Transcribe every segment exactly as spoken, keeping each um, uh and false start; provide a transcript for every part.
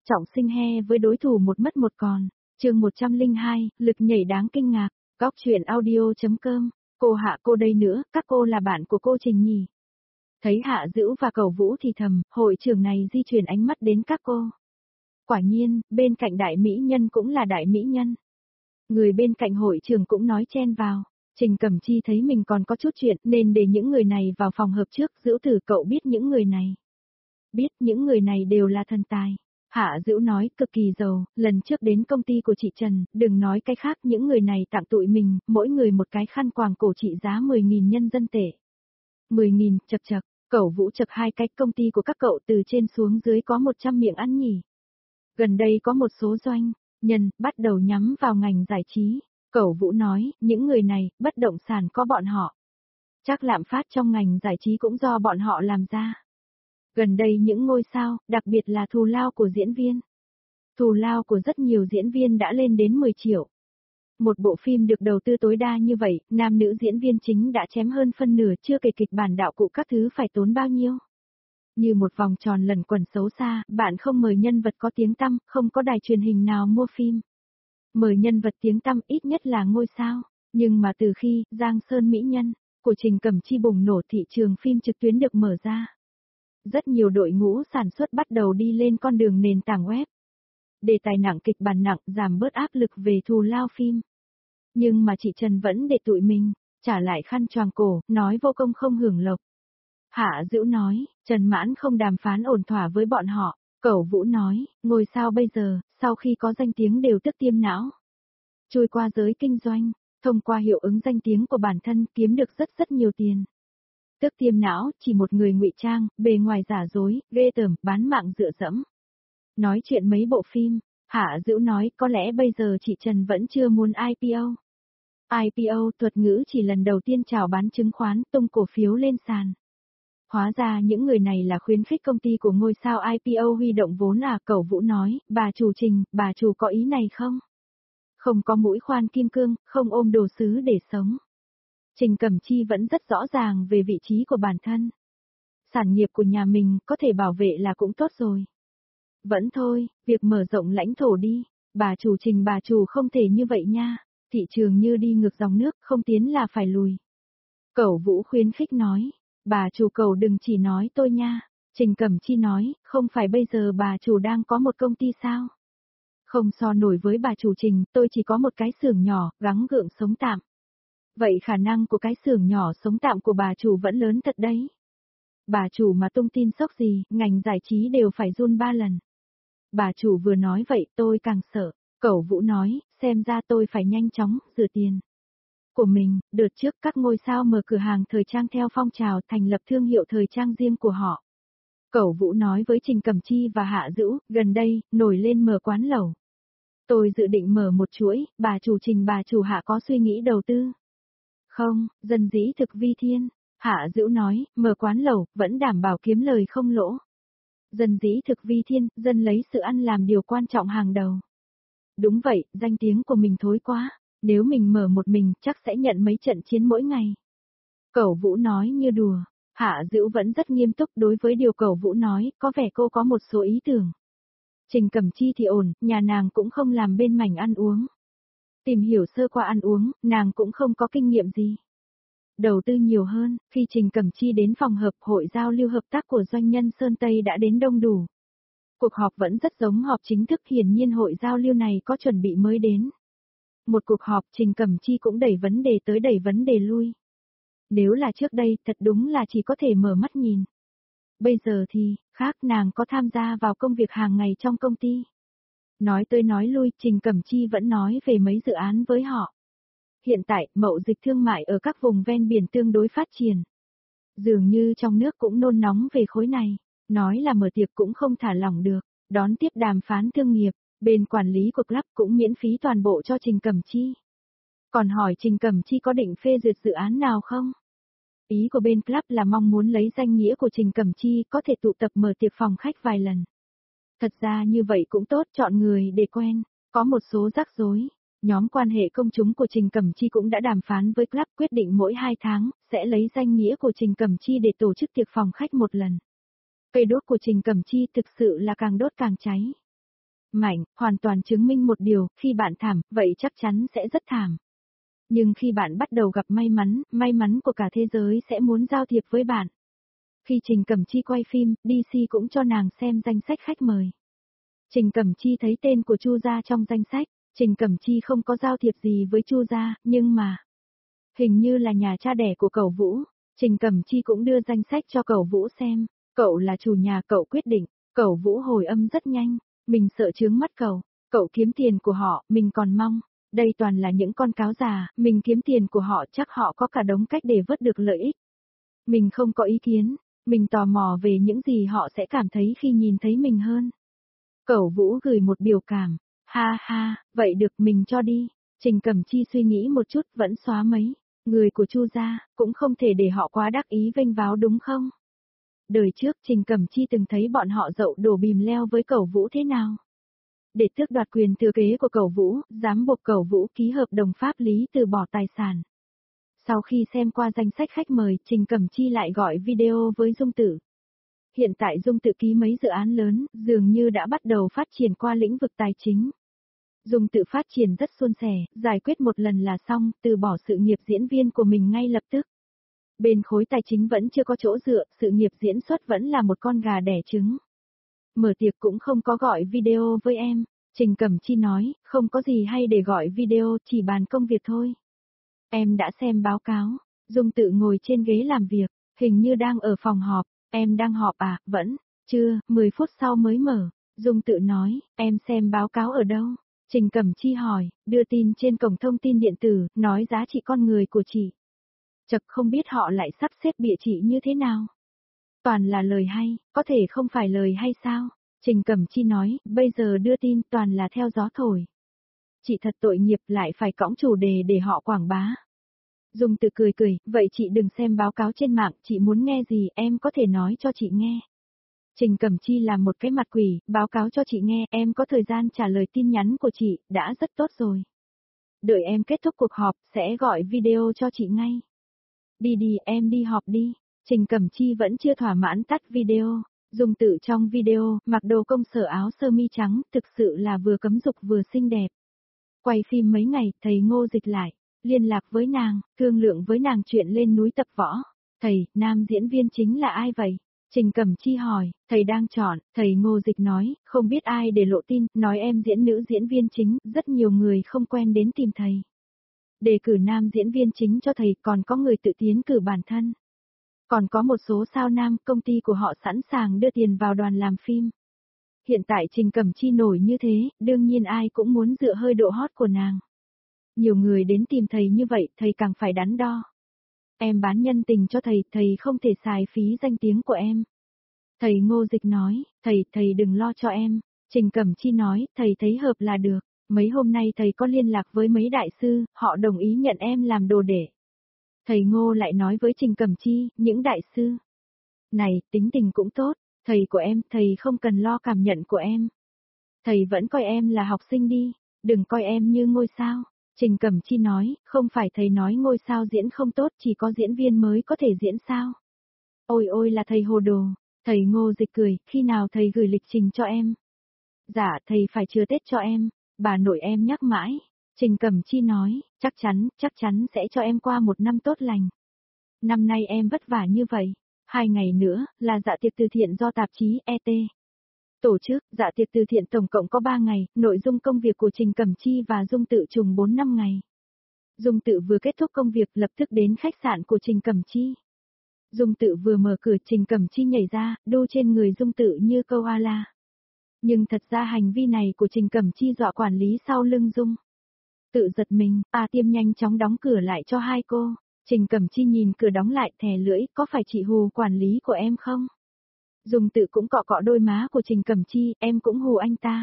trọng sinh he với đối thủ một mất một còn. Chương một trăm lẻ hai, lực nhảy đáng kinh ngạc. Góc truyện audio.com. Cô Hạ cô đây nữa, các cô là bạn của cô Trình nhỉ? Thấy Hạ Dữu và Cẩu Vũ thì thầm, hội trưởng này di chuyển ánh mắt đến các cô. Quả nhiên, bên cạnh đại mỹ nhân cũng là đại mỹ nhân. Người bên cạnh hội trưởng cũng nói chen vào. Trình Cẩm Chi thấy mình còn có chút chuyện nên để những người này vào phòng hợp trước. Dữu Tử cậu biết những người này. Biết những người này đều là thần tài. Hạ Dữu nói cực kỳ giàu, lần trước đến công ty của chị Trần, đừng nói cái khác, những người này tặng tụi mình, mỗi người một cái khăn quàng cổ trị giá mười nghìn nhân dân tệ. mười nghìn, chật chật, Cẩu Vũ chật hai cái, công ty của các cậu từ trên xuống dưới có một trăm miệng ăn nhỉ. Gần đây có một số doanh nhân bắt đầu nhắm vào ngành giải trí. Cẩu Vũ nói, những người này, bất động sản có bọn họ. Chắc lạm phát trong ngành giải trí cũng do bọn họ làm ra. Gần đây những ngôi sao, đặc biệt là thù lao của diễn viên. Thù lao của rất nhiều diễn viên đã lên đến mười triệu. Một bộ phim được đầu tư tối đa như vậy, nam nữ diễn viên chính đã chém hơn phân nửa, chưa kể kịch bản đạo cụ các thứ phải tốn bao nhiêu. Như một vòng tròn lẩn quẩn xấu xa, bạn không mời nhân vật có tiếng tăm, không có đài truyền hình nào mua phim. Mời nhân vật tiếng tăm ít nhất là ngôi sao, nhưng mà từ khi Giang Sơn Mỹ Nhân của Trình Cẩm Chi bùng nổ, thị trường phim trực tuyến được mở ra. Rất nhiều đội ngũ sản xuất bắt đầu đi lên con đường nền tảng web. Đề tài nặng, kịch bản nặng, giảm bớt áp lực về thù lao phim. Nhưng mà chị Trần vẫn để tụi mình trả lại khăn choàng cổ, nói vô công không hưởng lộc. Hạ Dữu nói, Trần Mãn không đàm phán ổn thỏa với bọn họ. Cẩu Vũ nói, ngôi sao bây giờ, sau khi có danh tiếng đều tức tiêm não. Trôi qua giới kinh doanh, thông qua hiệu ứng danh tiếng của bản thân kiếm được rất rất nhiều tiền. Tức tiêm não, chỉ một người ngụy trang, bề ngoài giả dối, ghê tởm, bán mạng dựa dẫm. Nói chuyện mấy bộ phim, Hạ Dữu nói có lẽ bây giờ chị Trần vẫn chưa muốn I P O. I P O thuật ngữ chỉ lần đầu tiên chào bán chứng khoán, tung cổ phiếu lên sàn. Hóa ra những người này là khuyến khích công ty của ngôi sao I P O huy động vốn à? Cẩu Vũ nói, bà chủ Trình, bà chủ có ý này không? Không có mũi khoan kim cương, không ôm đồ sứ để sống. Trình Cẩm Chi vẫn rất rõ ràng về vị trí của bản thân. Sản nghiệp của nhà mình có thể bảo vệ là cũng tốt rồi. Vẫn thôi, việc mở rộng lãnh thổ đi, bà chủ Trình bà chủ không thể như vậy nha, thị trường như đi ngược dòng nước, không tiến là phải lùi. Cẩu Vũ khuyến khích nói, bà chủ Cẩu đừng chỉ nói tôi nha. Trình Cẩm Chi nói, không phải bây giờ bà chủ đang có một công ty sao? Không so nổi với bà chủ Trình, tôi chỉ có một cái xưởng nhỏ, gắng gượng sống tạm. Vậy khả năng của cái xưởng nhỏ sống tạm của bà chủ vẫn lớn thật đấy. Bà chủ mà tung tin sốc gì, ngành giải trí đều phải run ba lần. Bà chủ vừa nói vậy tôi càng sợ. Cẩu Vũ nói, xem ra tôi phải nhanh chóng rửa tiền của mình. Đợt trước các ngôi sao mở cửa hàng thời trang theo phong trào, thành lập thương hiệu thời trang riêng của họ. Cẩu Vũ nói với Trình Cẩm Chi và Hạ Dữu, gần đây, nổi lên mở quán lẩu. Tôi dự định mở một chuỗi, bà chủ Trình bà chủ Hạ có suy nghĩ đầu tư. Không, dân dĩ thực vi thiên. Hạ Dữu nói, mở quán lẩu, vẫn đảm bảo kiếm lời không lỗ. Dân dĩ thực vi thiên, dân lấy sự ăn làm điều quan trọng hàng đầu. Đúng vậy, danh tiếng của mình thối quá. Nếu mình mở một mình, chắc sẽ nhận mấy trận chiến mỗi ngày. Cẩu Vũ nói như đùa. Hạ Dữu vẫn rất nghiêm túc đối với điều Cẩu Vũ nói, có vẻ cô có một số ý tưởng. Trình Cẩm Chi thì ổn, nhà nàng cũng không làm bên mảnh ăn uống. Tìm hiểu sơ qua ăn uống, nàng cũng không có kinh nghiệm gì. Đầu tư nhiều hơn, khi Trình Cẩm Chi đến phòng hợp hội giao lưu hợp tác của doanh nhân Sơn Tây đã đến đông đủ. Cuộc họp vẫn rất giống họp chính thức, hiển nhiên hội giao lưu này có chuẩn bị mới đến. Một cuộc họp Trình Cẩm Chi cũng đẩy vấn đề tới đẩy vấn đề lui. Nếu là trước đây, thật đúng là chỉ có thể mở mắt nhìn. Bây giờ thì, khác, nàng có tham gia vào công việc hàng ngày trong công ty. Nói tới nói lui, Trình Cẩm Chi vẫn nói về mấy dự án với họ. Hiện tại, mậu dịch thương mại ở các vùng ven biển tương đối phát triển. Dường như trong nước cũng nôn nóng về khối này, nói là mở tiệc cũng không thả lỏng được, đón tiếp đàm phán thương nghiệp, bên quản lý của club cũng miễn phí toàn bộ cho Trình Cẩm Chi. Còn hỏi Trình Cẩm Chi có định phê duyệt dự án nào không? Ý của bên club là mong muốn lấy danh nghĩa của Trình Cẩm Chi có thể tụ tập mở tiệc phòng khách vài lần. Thật ra như vậy cũng tốt, chọn người để quen, có một số rắc rối. Nhóm quan hệ công chúng của Trình Cẩm Chi cũng đã đàm phán với club, quyết định mỗi hai tháng, sẽ lấy danh nghĩa của Trình Cẩm Chi để tổ chức tiệc phòng khách một lần. Cây đốt của Trình Cẩm Chi thực sự là càng đốt càng cháy. mạnh, hoàn toàn chứng minh một điều, khi bạn thảm, vậy chắc chắn sẽ rất thảm. Nhưng khi bạn bắt đầu gặp may mắn, may mắn của cả thế giới sẽ muốn giao thiệp với bạn. Khi Trình Cẩm Chi quay phim, đê xê cũng cho nàng xem danh sách khách mời. Trình Cẩm Chi thấy tên của Chu gia trong danh sách, Trình Cẩm Chi không có giao thiệp gì với Chu gia, nhưng mà hình như là nhà cha đẻ của cậu Vũ, Trình Cẩm Chi cũng đưa danh sách cho cậu Vũ xem, cậu là chủ nhà cậu quyết định, cậu Vũ hồi âm rất nhanh, mình sợ chướng mắt cậu, cậu kiếm tiền của họ, mình còn mong, đây toàn là những con cáo già, mình kiếm tiền của họ chắc họ có cả đống cách để vớt được lợi ích. Mình không có ý kiến, mình tò mò về những gì họ sẽ cảm thấy khi nhìn thấy mình hơn. Cậu Vũ gửi một biểu cảm, ha ha, vậy được mình cho đi, Trình Cẩm Chi suy nghĩ một chút vẫn xóa mấy. Người của Chu gia, cũng không thể để họ quá đắc ý vênh váo đúng không? Đời trước Trình Cẩm Chi từng thấy bọn họ dậu đổ bìm leo với cẩu Vũ thế nào? Để tước đoạt quyền thừa kế của cẩu Vũ, dám buộc cẩu Vũ ký hợp đồng pháp lý từ bỏ tài sản. Sau khi xem qua danh sách khách mời, Trình Cẩm Chi lại gọi video với Dung Tử. Hiện tại Dung Tử ký mấy dự án lớn, dường như đã bắt đầu phát triển qua lĩnh vực tài chính. Dung Tử phát triển rất suôn sẻ, giải quyết một lần là xong, từ bỏ sự nghiệp diễn viên của mình ngay lập tức. Bên khối tài chính vẫn chưa có chỗ dựa, sự nghiệp diễn xuất vẫn là một con gà đẻ trứng. Mở tiệc cũng không có gọi video với em, Trình Cẩm Chi nói, không có gì hay để gọi video, chỉ bàn công việc thôi. Em đã xem báo cáo, Dung Tử ngồi trên ghế làm việc, hình như đang ở phòng họp, em đang họp à, vẫn, chưa, mười phút sau mới mở, Dung Tử nói, em xem báo cáo ở đâu? Trình Cẩm Chi hỏi, đưa tin trên cổng thông tin điện tử, nói giá trị con người của chị. Chật không biết họ lại sắp xếp địa chỉ như thế nào. Toàn là lời hay, có thể không phải lời hay sao? Trình Cẩm Chi nói, bây giờ đưa tin toàn là theo gió thổi. Chị thật tội nghiệp lại phải cõng chủ đề để họ quảng bá. Dung Tử cười cười, vậy chị đừng xem báo cáo trên mạng, chị muốn nghe gì em có thể nói cho chị nghe. Trình Cẩm Chi làm một cái mặt quỷ, báo cáo cho chị nghe, em có thời gian trả lời tin nhắn của chị, đã rất tốt rồi. Đợi em kết thúc cuộc họp, sẽ gọi video cho chị ngay. Đi đi, em đi họp đi. Trình Cẩm Chi vẫn chưa thỏa mãn tắt video. Dung Tử trong video, mặc đồ công sở áo sơ mi trắng, thực sự là vừa cấm dục vừa xinh đẹp. Quay phim mấy ngày, thầy Ngô dịch lại, liên lạc với nàng, thương lượng với nàng chuyện lên núi tập võ. Thầy, nam diễn viên chính là ai vậy? Trình Cẩm Chi hỏi, thầy đang chọn, thầy Ngô Dịch nói, không biết ai để lộ tin, nói em diễn nữ diễn viên chính, rất nhiều người không quen đến tìm thầy. Đề cử nam diễn viên chính cho thầy, còn có người tự tiến cử bản thân. Còn có một số sao nam, công ty của họ sẵn sàng đưa tiền vào đoàn làm phim. Hiện tại Trình Cẩm Chi nổi như thế, đương nhiên ai cũng muốn dựa hơi độ hot của nàng. Nhiều người đến tìm thầy như vậy, thầy càng phải đắn đo. Em bán nhân tình cho thầy, thầy không thể xài phí danh tiếng của em. Thầy Ngô Dịch nói, thầy, thầy đừng lo cho em. Trình Cẩm Chi nói, thầy thấy hợp là được. Mấy hôm nay thầy có liên lạc với mấy đại sư, họ đồng ý nhận em làm đồ đệ. Thầy Ngô lại nói với Trình Cẩm Chi, những đại sư này, tính tình cũng tốt, thầy của em, thầy không cần lo cảm nhận của em. Thầy vẫn coi em là học sinh đi, đừng coi em như ngôi sao. Trình Cẩm Chi nói, không phải thầy nói ngôi sao diễn không tốt, chỉ có diễn viên mới có thể diễn sao. Ôi ôi là thầy hồ đồ, thầy Ngô Dịch cười, khi nào thầy gửi lịch trình cho em? Dạ, thầy phải chừa Tết cho em, bà nội em nhắc mãi. Trình Cẩm Chi nói, chắc chắn, chắc chắn sẽ cho em qua một năm tốt lành. Năm nay em vất vả như vậy, hai ngày nữa, là dạ tiệc từ thiện do tạp chí e tê tổ chức, dạ tiệc từ thiện tổng cộng có ba ngày, nội dung công việc của Trình Cẩm Chi và Dung Tự trùng bốn năm ngày. Dung Tự vừa kết thúc công việc lập tức đến khách sạn của Trình Cẩm Chi. Dung Tự vừa mở cửa Trình Cẩm Chi nhảy ra, đu trên người Dung Tự như koala. Nhưng thật ra hành vi này của Trình Cẩm Chi dọa quản lý sau lưng Dung Tự giật mình, A Tiêm nhanh chóng đóng cửa lại cho hai cô. Trình Cẩm Chi nhìn cửa đóng lại thè lưỡi, có phải chị hù quản lý của em không? Dung Tự cũng cọ cọ đôi má của Trình Cẩm Chi, em cũng hù anh ta.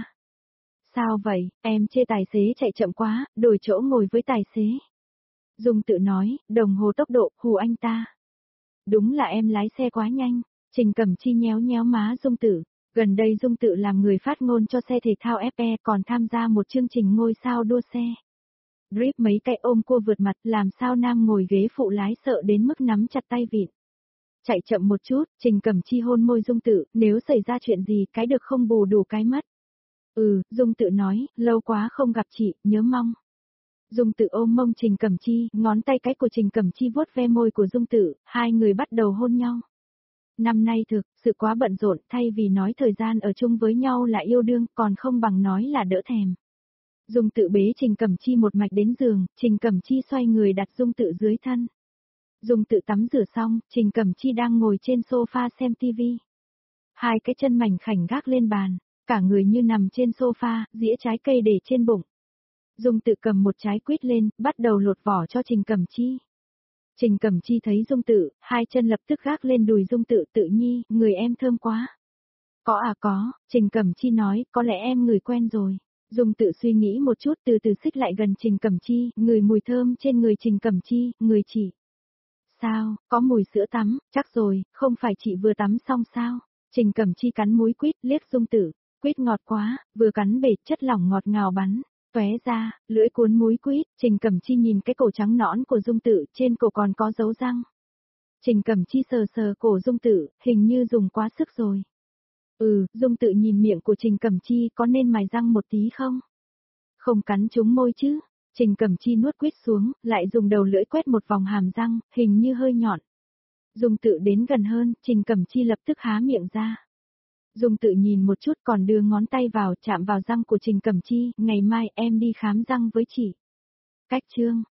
Sao vậy, em chê tài xế chạy chậm quá, đổi chỗ ngồi với tài xế. Dung Tự nói, đồng hồ tốc độ, hù anh ta. Đúng là em lái xe quá nhanh. Trình Cẩm Chi nhéo nhéo má Dung Tự. Gần đây Dung Tự làm người phát ngôn cho xe thể thao ép e còn tham gia một chương trình ngôi sao đua xe. Drip mấy cái ôm cua vượt mặt làm sao nam ngồi ghế phụ lái sợ đến mức nắm chặt tay vịn. Chạy chậm một chút, Trình Cẩm Chi hôn môi Dung Tự, nếu xảy ra chuyện gì cái được không bù đủ cái mất. Ừ, Dung Tự nói, lâu quá không gặp chị, nhớ mong. Dung Tự ôm mông Trình Cẩm Chi, ngón tay cái của Trình Cẩm Chi vuốt ve môi của Dung Tự, hai người bắt đầu hôn nhau. Năm nay thực, sự quá bận rộn, thay vì nói thời gian ở chung với nhau là yêu đương, còn không bằng nói là đỡ thèm. Dung Tự bế Trình Cẩm Chi một mạch đến giường, Trình Cẩm Chi xoay người đặt Dung Tự dưới thân. Dung Tự tắm rửa xong, Trình Cẩm Chi đang ngồi trên sofa xem tivi. Hai cái chân mảnh khảnh gác lên bàn, cả người như nằm trên sofa, dĩa trái cây để trên bụng. Dung Tự cầm một trái quýt lên, bắt đầu lột vỏ cho Trình Cẩm Chi. Trình Cẩm Chi thấy Dung Tự, hai chân lập tức gác lên đùi Dung Tự, Tự nhi, người em thơm quá. Có à có, Trình Cẩm Chi nói, có lẽ em người quen rồi. Dung Tự suy nghĩ một chút từ từ xích lại gần Trình Cẩm Chi, người mùi thơm trên người Trình Cẩm Chi, người chỉ. Sao, có mùi sữa tắm, chắc rồi, không phải chị vừa tắm xong sao? Trình Cẩm Chi cắn múi quýt, liếc Dung Tự, quýt ngọt quá, vừa cắn bể chất lỏng ngọt ngào bắn. Tóe ra, lưỡi cuốn múi quýt, Trình Cẩm Chi nhìn cái cổ trắng nõn của Dung Tự, trên cổ còn có dấu răng. Trình Cẩm Chi sờ sờ cổ Dung Tự, hình như dùng quá sức rồi. Ừ, Dung Tự nhìn miệng của Trình Cẩm Chi, có nên mài răng một tí không? Không cắn trúng môi chứ. Trình Cẩm Chi nuốt quýt xuống, lại dùng đầu lưỡi quét một vòng hàm răng, hình như hơi nhọn. Dung Tự đến gần hơn, Trình Cẩm Chi lập tức há miệng ra. Dung Tự nhìn một chút còn đưa ngón tay vào chạm vào răng của Trình Cẩm Chi, ngày mai em đi khám răng với chị. Cách chương.